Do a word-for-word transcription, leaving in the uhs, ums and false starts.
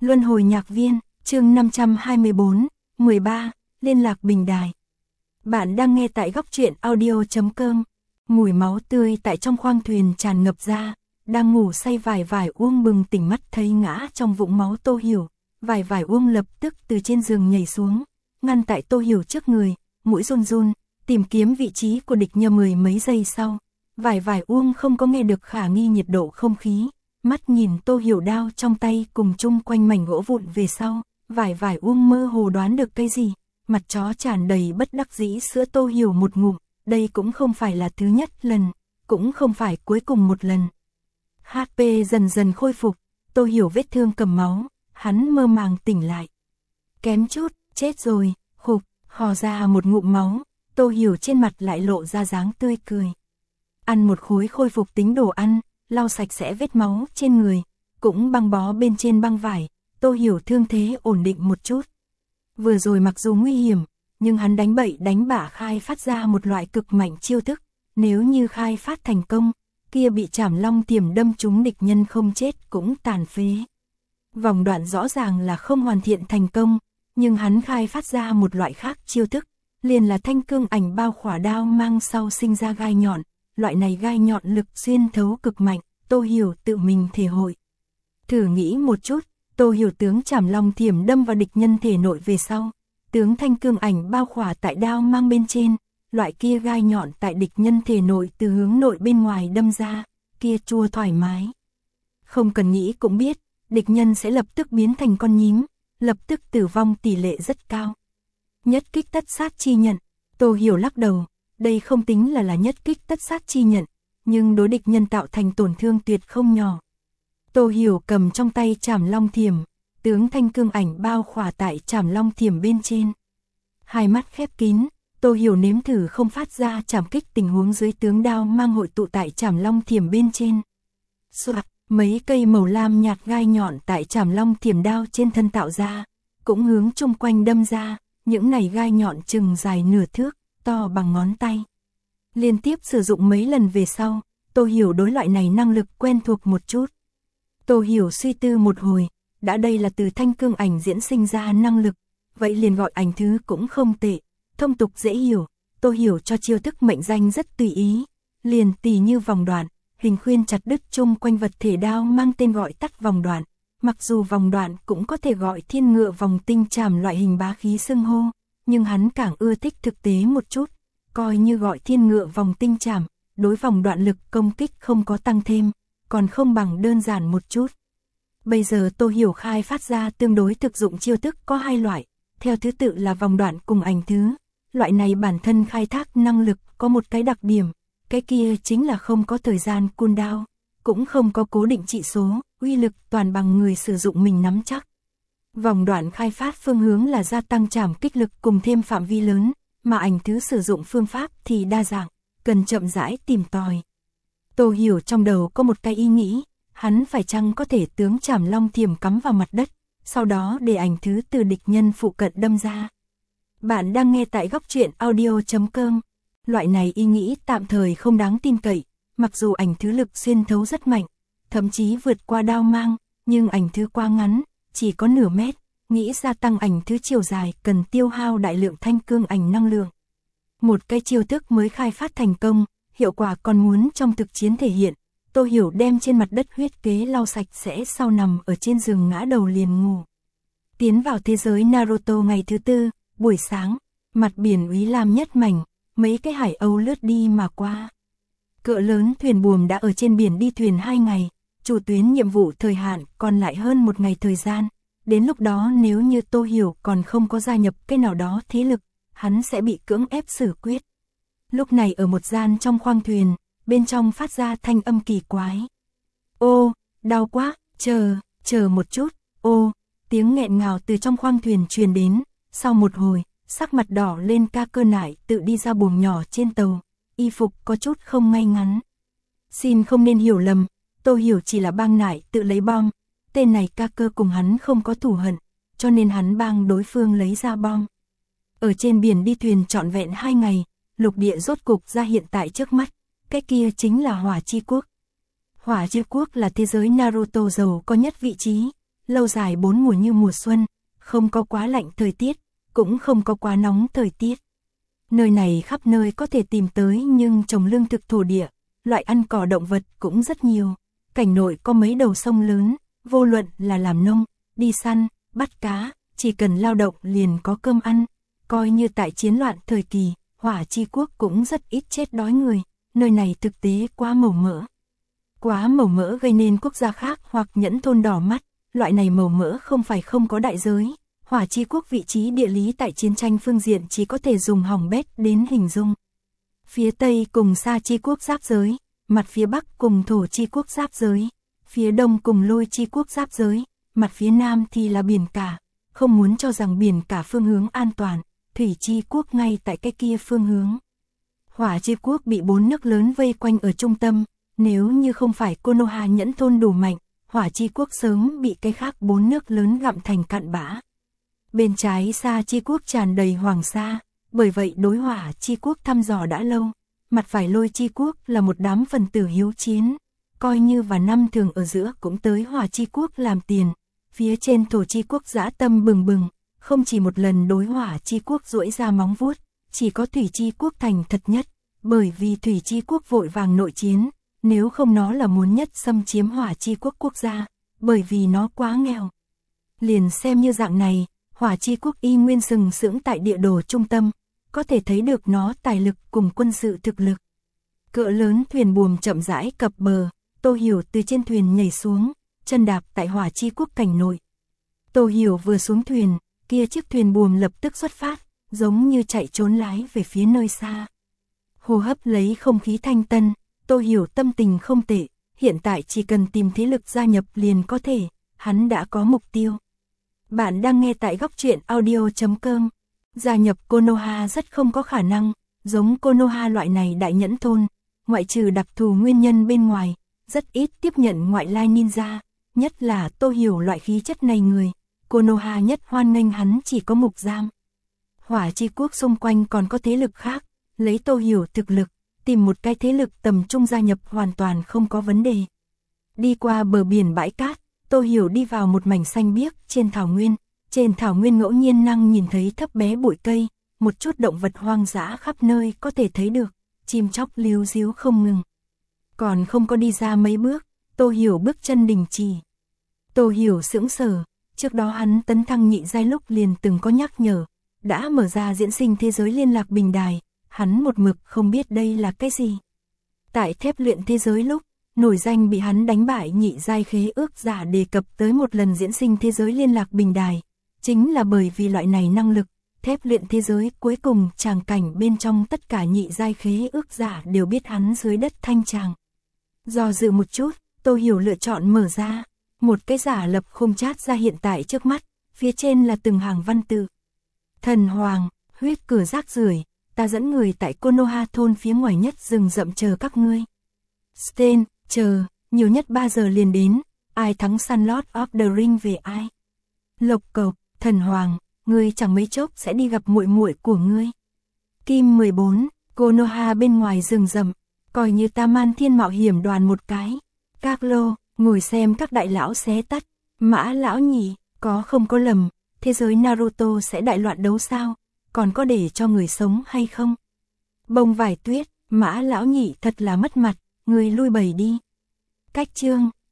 Luân hồi nhạc viên, chương năm trăm hai mươi bốn, mười ba, liên lạc bình đài. Bạn đang nghe tại góc truyện audio chấm com. Mùi máu tươi tại trong khoang thuyền tràn ngập ra, đang ngủ say Vải Vải Uông bừng tỉnh mắt thấy ngã trong vũng máu Tô Hiểu. Vải Vải Uông lập tức từ trên giường nhảy xuống, ngăn tại Tô Hiểu trước người, mũi run run, tìm kiếm vị trí của địch nhân. Mười mấy giây sau, Vải Vải Uông không có nghe được khả nghi nhiệt độ không khí, mắt nhìn Tô Hiểu đao trong tay cùng chung quanh mảnh gỗ vụn về sau, Vải Vải Uông mơ hồ đoán được cái gì, mặt chó tràn đầy bất đắc dĩ sữa Tô Hiểu một ngụm, đây cũng không phải là thứ nhất lần, cũng không phải cuối cùng một lần. hát pê dần dần khôi phục, Tô Hiểu vết thương cầm máu, hắn mơ màng tỉnh lại. Kém chút, chết rồi, khục, hò ra một ngụm máu, Tô Hiểu trên mặt lại lộ ra dáng tươi cười. Ăn một khối khôi phục tính đồ ăn, lau sạch sẽ vết máu trên người, cũng băng bó bên trên băng vải, Tô Hiểu thương thế ổn định một chút. Vừa rồi mặc dù nguy hiểm, nhưng hắn đánh bậy đánh bạ khai phát ra một loại cực mạnh chiêu thức, nếu như khai phát thành công, kia bị Trảm Long Tiềm đâm trúng địch nhân không chết cũng tàn phế. Vòng đoạn rõ ràng là không hoàn thiện thành công, nhưng hắn khai phát ra một loại khác chiêu thức, liền là thanh cương ảnh bao khỏa đao mang sau sinh ra gai nhọn, loại này gai nhọn lực xuyên thấu cực mạnh, Tô Hiểu tự mình thể hội. Thử nghĩ một chút, Tô Hiểu tướng Trảm Long Tiềm đâm vào địch nhân thể nội về sau, tướng thanh cương ảnh bao khỏa tại đao mang bên trên, loại kia gai nhọn tại địch nhân thể nội từ hướng nội bên ngoài đâm ra, kia chua thoải mái. Không cần nghĩ cũng biết, địch nhân sẽ lập tức biến thành con nhím, lập tức tử vong tỷ lệ rất cao. Nhất kích tất sát chi nhận, Tô Hiểu lắc đầu, đây không tính là là nhất kích tất sát chi nhận, nhưng đối địch nhân tạo thành tổn thương tuyệt không nhỏ. Tô Hiểu cầm trong tay Trảm Long Thiểm, tướng thanh cương ảnh bao khỏa tại Trảm Long Thiểm bên trên. Hai mắt khép kín, Tô Hiểu nếm thử không phát ra trảm kích tình huống dưới tướng đao mang hội tụ tại Trảm Long Thiểm bên trên. Soạt, mấy cây màu lam nhạt gai nhọn tại Trảm Long Thiểm đao trên thân tạo ra, cũng hướng chung quanh đâm ra, những này gai nhọn chừng dài nửa thước, to bằng ngón tay. Liên tiếp sử dụng mấy lần về sau, Tô Hiểu đối loại này năng lực quen thuộc một chút. Tô Hiểu suy tư một hồi, đã đây là từ thanh cương ảnh diễn sinh ra năng lực, vậy liền gọi ảnh thứ cũng không tệ, thông tục dễ hiểu, Tô Hiểu cho chiêu thức mệnh danh rất tùy ý, liền tỉ như vòng đoạn, hình khuyên chặt đứt chung quanh vật thể đao mang tên gọi tắt vòng đoạn, mặc dù vòng đoạn cũng có thể gọi thiên ngựa vòng tinh trảm loại hình bá khí xưng hô, nhưng hắn càng ưa thích thực tế một chút, coi như gọi thiên ngựa vòng tinh trảm, đối vòng đoạn lực công kích không có tăng thêm, còn không bằng đơn giản một chút. Bây giờ Tô Hiểu khai phát ra tương đối thực dụng chiêu thức có hai loại, theo thứ tự là vòng đoạn cùng ảnh thứ. Loại này bản thân khai thác năng lực có một cái đặc điểm, cái kia chính là không có thời gian cooldown, cũng không có cố định trị số, uy lực toàn bằng người sử dụng mình nắm chắc. Vòng đoạn khai phát phương hướng là gia tăng trảm kích lực cùng thêm phạm vi lớn, mà ảnh thứ sử dụng phương pháp thì đa dạng, cần chậm rãi tìm tòi. Tô Hiểu trong đầu có một cái ý nghĩ, hắn phải chăng có thể tướng Trảm Long Thiểm cắm vào mặt đất, sau đó để ảnh thứ từ địch nhân phụ cận đâm ra. Bạn đang nghe tại góc truyện audio chấm com. Loại này ý nghĩ tạm thời không đáng tin cậy, mặc dù ảnh thứ lực xuyên thấu rất mạnh, thậm chí vượt qua đao mang, nhưng ảnh thứ quá ngắn, chỉ có nửa mét, nghĩ gia tăng ảnh thứ chiều dài cần tiêu hao đại lượng thanh cương ảnh năng lượng. Một cái chiêu thức mới khai phát thành công, hiệu quả còn muốn trong thực chiến thể hiện. Tô Hiểu đem trên mặt đất huyết kế lau sạch sẽ sau nằm ở trên giường ngã đầu liền ngủ. Tiến vào thế giới Naruto ngày thứ tư, buổi sáng, mặt biển úy lam nhất mảnh, mấy cái hải âu lướt đi mà qua. Cỡ lớn thuyền buồm đã ở trên biển đi thuyền hai ngày, chủ tuyến nhiệm vụ thời hạn còn lại hơn một ngày thời gian. Đến lúc đó nếu như Tô Hiểu còn không có gia nhập cái nào đó thế lực, hắn sẽ bị cưỡng ép xử quyết. Lúc này ở một gian trong khoang thuyền, bên trong phát ra thanh âm kỳ quái. Ô, đau quá, chờ, chờ một chút, ô, tiếng nghẹn ngào từ trong khoang thuyền truyền đến, sau một hồi, sắc mặt đỏ lên ca cơ nải tự đi ra buồng nhỏ trên tàu, y phục có chút không ngay ngắn. Xin không nên hiểu lầm, Tô Hiểu chỉ là bang nải tự lấy bom, tên này ca cơ cùng hắn không có thù hận, cho nên hắn bang đối phương lấy ra bom. Ở trên biển đi thuyền trọn vẹn hai ngày, lục địa rốt cục ra hiện tại trước mắt, cái kia chính là Hỏa Chi Quốc. Hỏa Chi Quốc là thế giới Naruto giàu có nhất vị trí, lâu dài bốn mùa như mùa xuân, không có quá lạnh thời tiết, cũng không có quá nóng thời tiết. Nơi này khắp nơi có thể tìm tới nhưng trồng lương thực thổ địa, loại ăn cỏ động vật cũng rất nhiều. Cảnh nội có mấy đầu sông lớn, vô luận là làm nông, đi săn, bắt cá, chỉ cần lao động liền có cơm ăn. Coi như tại chiến loạn thời kỳ, Hỏa Chi Quốc cũng rất ít chết đói người, nơi này thực tế quá màu mỡ. Quá màu mỡ gây nên quốc gia khác hoặc nhẫn thôn đỏ mắt, loại này màu mỡ không phải không có đại giới. Hỏa Chi Quốc vị trí địa lý tại chiến tranh phương diện chỉ có thể dùng hỏng bét đến hình dung. Phía Tây cùng Sa Chi Quốc giáp giới, mặt phía Bắc cùng Thổ Chi Quốc giáp giới, phía Đông cùng Lôi Chi Quốc giáp giới, mặt phía Nam thì là biển cả. Không muốn cho rằng biển cả phương hướng an toàn, Thủy Chi Quốc ngay tại cái kia phương hướng. Hỏa Chi Quốc bị bốn nước lớn vây quanh ở trung tâm, nếu như không phải Konoha nhẫn thôn đủ mạnh, Hỏa Chi Quốc sớm bị cái khác bốn nước lớn gặm thành cặn bã. Bên trái Sa Chi Quốc tràn đầy hoàng sa, bởi vậy đối Hỏa Chi Quốc thăm dò đã lâu. Mặt phải Lôi Chi Quốc là một đám phần tử hiếu chiến, coi như và năm thường ở giữa cũng tới Hỏa Chi Quốc làm tiền. Phía trên Thổ Chi Quốc dã tâm bừng bừng, không chỉ một lần đối Hỏa Chi Quốc duỗi ra móng vuốt, chỉ có Thủy Chi Quốc thành thật nhất, bởi vì Thủy Chi Quốc vội vàng nội chiến, nếu không nó là muốn nhất xâm chiếm Hỏa Chi Quốc quốc gia, bởi vì nó quá nghèo. Liền xem như dạng này, Hỏa Chi Quốc y nguyên sừng sững tại địa đồ trung tâm, có thể thấy được nó tài lực cùng quân sự thực lực. Cỡ lớn thuyền buồm chậm rãi cập bờ, Tô Hiểu từ trên thuyền nhảy xuống, chân đạp tại Hỏa Chi Quốc cảnh nội. Tô Hiểu vừa xuống thuyền, kia chiếc thuyền buồm lập tức xuất phát, giống như chạy trốn lái về phía nơi xa. Hô hấp lấy không khí thanh tân, Tô Hiểu tâm tình không tệ, hiện tại chỉ cần tìm thế lực gia nhập liền có thể, hắn đã có mục tiêu. Bạn đang nghe tại góc truyện audio chấm com. Gia nhập Konoha rất không có khả năng, giống Konoha loại này đại nhẫn thôn, ngoại trừ đặc thù nguyên nhân bên ngoài, rất ít tiếp nhận ngoại lai ninja, nhất là Tô Hiểu loại khí chất này người. Konoha nhất hoan nghênh hắn chỉ có mục giam. Hỏa Chi Quốc xung quanh còn có thế lực khác, lấy Tô Hiểu thực lực, tìm một cái thế lực tầm trung gia nhập hoàn toàn không có vấn đề. Đi qua bờ biển bãi cát, Tô Hiểu đi vào một mảnh xanh biếc trên thảo nguyên. Trên thảo nguyên ngẫu nhiên năng nhìn thấy thấp bé bụi cây, một chút động vật hoang dã khắp nơi có thể thấy được, chim chóc líu ríu không ngừng. Còn không có đi ra mấy bước, Tô Hiểu bước chân đình chỉ. Tô Hiểu sững sờ, trước đó hắn tấn thăng nhị giai lúc liền từng có nhắc nhở, đã mở ra diễn sinh thế giới liên lạc bình đài, hắn một mực không biết đây là cái gì. Tại thép luyện thế giới lúc, nổi danh bị hắn đánh bại nhị giai khế ước giả đề cập tới một lần diễn sinh thế giới liên lạc bình đài. Chính là bởi vì loại này năng lực, thép luyện thế giới cuối cùng tràng cảnh bên trong tất cả nhị giai khế ước giả đều biết hắn dưới đất thanh tràng. Do dự một chút, Tô Hiểu lựa chọn mở ra, một cái giả lập khung chat ra hiện tại trước mắt, phía trên là từng hàng văn tự. Thần Hoàng, huyết cửa rác rưởi, ta dẫn người tại Konoha thôn phía ngoài nhất rừng rậm chờ các ngươi. Sten, chờ, nhiều nhất ba giờ liền đến, ai thắng săn Lord of the Ring về ai. Lộc Cộc, Thần Hoàng, ngươi chẳng mấy chốc sẽ đi gặp muội muội của ngươi. Kim mười bốn, Konoha bên ngoài rừng rậm, coi như ta man thiên mạo hiểm đoàn một cái. Các lô, ngồi xem các đại lão xé tắt. Mã lão nhị, có không có lầm, thế giới Naruto sẽ đại loạn đấu sao, còn có để cho người sống hay không? Bông vải tuyết, Mã lão nhị thật là mất mặt, ngươi lui bầy đi. Cách chương,